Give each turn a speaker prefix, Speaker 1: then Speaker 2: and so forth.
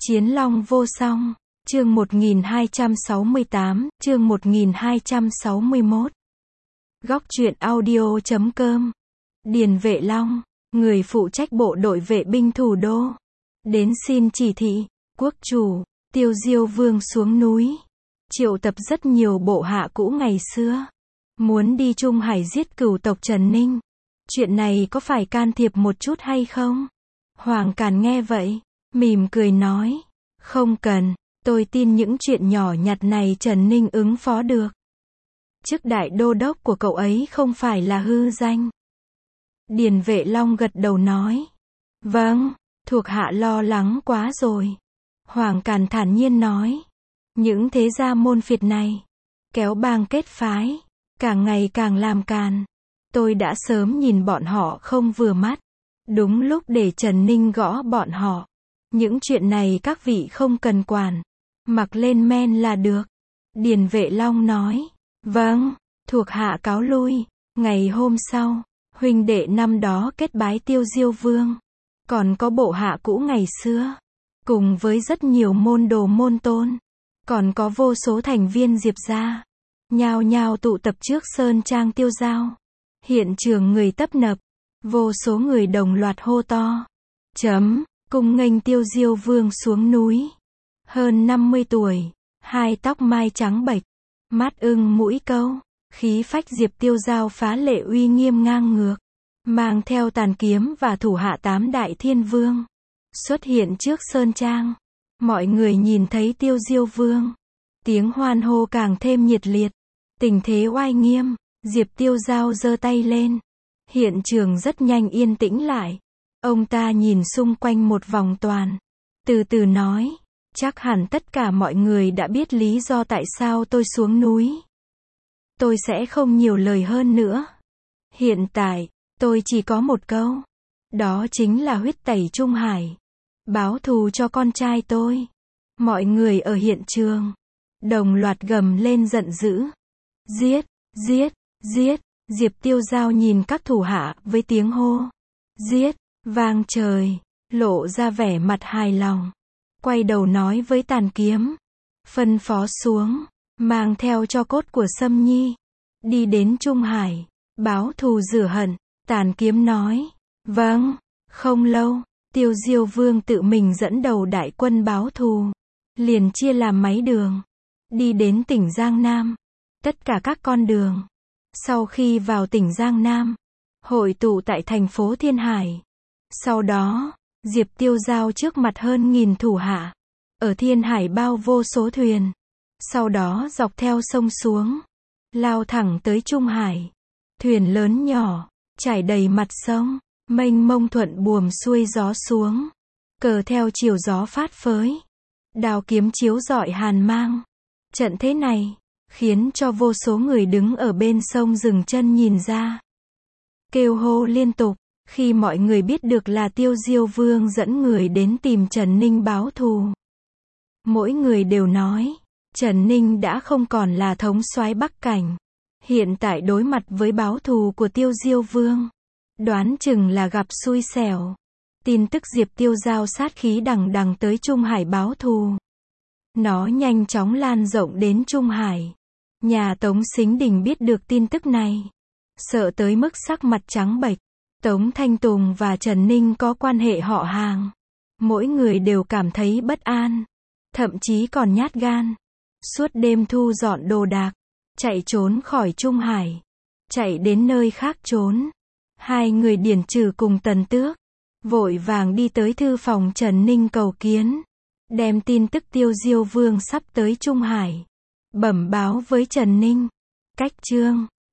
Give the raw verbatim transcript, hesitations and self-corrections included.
Speaker 1: Chiến Long vô song, chương một nghìn hai trăm sáu mươi tám, chương một nghìn hai trăm sáu mươi mốt. Góc truyện audio chấm com. Điền Vệ Long, người phụ trách bộ đội vệ binh thủ đô, đến xin chỉ thị, quốc chủ, Tiêu Diêu Vương xuống núi, triệu tập rất nhiều bộ hạ cũ ngày xưa, muốn đi Trung Hải giết cửu tộc Trần Ninh. Chuyện này có phải can thiệp một chút hay không? Hoàng Càn nghe vậy, mỉm cười nói, không cần, tôi tin những chuyện nhỏ nhặt này Trần Ninh ứng phó được. Chức đại đô đốc của cậu ấy không phải là hư danh. Điền Vệ Long gật đầu nói, vâng, thuộc hạ lo lắng quá rồi. Hoàng Càn thản nhiên nói, những thế gia môn phiệt này, kéo bang kết phái, càng ngày càng làm càn. Tôi đã sớm nhìn bọn họ không vừa mắt. Đúng lúc để Trần Ninh gõ bọn họ. Những chuyện này các vị không cần quản. Mặc lên men là được. Điền Vệ Long nói, vâng, thuộc hạ cáo lui. Ngày hôm sau, huynh đệ năm đó kết bái Tiêu Diêu Vương. Còn có bộ hạ cũ ngày xưa. Cùng với rất nhiều môn đồ môn tôn. Còn có vô số thành viên Diệp gia. Nhao nhao tụ tập trước Sơn Trang Tiêu Giao. Hiện trường người tấp nập. Vô số người đồng loạt hô to. Chấm, cùng nghênh Tiêu Diêu Vương xuống núi. Hơn năm mươi tuổi, hai tóc mai trắng bệch, mắt ưng mũi câu, khí phách Diệp Tiêu Giao phá lệ uy nghiêm ngang ngược, mang theo tàn kiếm và thủ hạ tám đại thiên vương, xuất hiện trước Sơn Trang. Mọi người nhìn thấy Tiêu Diêu Vương, tiếng hoan hô càng thêm nhiệt liệt, tình thế oai nghiêm. Diệp Tiêu Giao giơ tay lên, hiện trường rất nhanh yên tĩnh lại. Ông ta nhìn xung quanh một vòng toàn, từ từ nói, chắc hẳn tất cả mọi người đã biết lý do tại sao tôi xuống núi. Tôi sẽ không nhiều lời hơn nữa. Hiện tại, tôi chỉ có một câu. Đó chính là huyết tẩy Trung Hải. Báo thù cho con trai tôi. Mọi người ở hiện trường, đồng loạt gầm lên giận dữ. Giết, giết, giết. Diệp Tiêu Giao nhìn các thủ hạ với tiếng hô. Giết, vang trời, lộ ra vẻ mặt hài lòng. Quay đầu nói với tàn kiếm. Phân phó xuống, mang theo cho cốt của Sâm Nhi. Đi đến Trung Hải, báo thù rửa hận. Tàn kiếm nói. Vâng, không lâu, Tiêu Diêu Vương tự mình dẫn đầu đại quân báo thù. Liền chia làm mấy đường. Đi đến tỉnh Giang Nam. Tất cả các con đường. Sau khi vào tỉnh Giang Nam, hội tụ tại thành phố Thiên Hải. Sau đó, Diệp Tiêu Giao trước mặt hơn nghìn thủ hạ. Ở Thiên Hải bao vô số thuyền. Sau đó dọc theo sông xuống. Lao thẳng tới Trung Hải. Thuyền lớn nhỏ, trải đầy mặt sông. Mênh mông thuận buồm xuôi gió xuống. Cờ theo chiều gió phát phới. Đao kiếm chiếu rọi hàn mang. Trận thế này khiến cho vô số người đứng ở bên sông dừng chân nhìn ra. Kêu hô liên tục, khi mọi người biết được là Tiêu Diêu Vương dẫn người đến tìm Trần Ninh báo thù. Mỗi người đều nói, Trần Ninh đã không còn là thống soái Bắc Cảnh. Hiện tại đối mặt với báo thù của Tiêu Diêu Vương, đoán chừng là gặp xui xẻo. Tin tức Diệp Tiêu Giao sát khí đằng đằng tới Trung Hải báo thù. Nó nhanh chóng lan rộng đến Trung Hải. Nhà Tống Sính Đình biết được tin tức này, sợ tới mức sắc mặt trắng bệch. Tống Thanh Tùng và Trần Ninh có quan hệ họ hàng. Mỗi người đều cảm thấy bất an, thậm chí còn nhát gan. Suốt đêm thu dọn đồ đạc, chạy trốn khỏi Trung Hải, chạy đến nơi khác trốn. Hai người Điển Trừ cùng Tần Tước vội vàng đi tới thư phòng Trần Ninh cầu kiến, đem tin tức Tiêu Diêu Vương sắp tới Trung Hải bẩm báo với Trần Ninh. Cách chương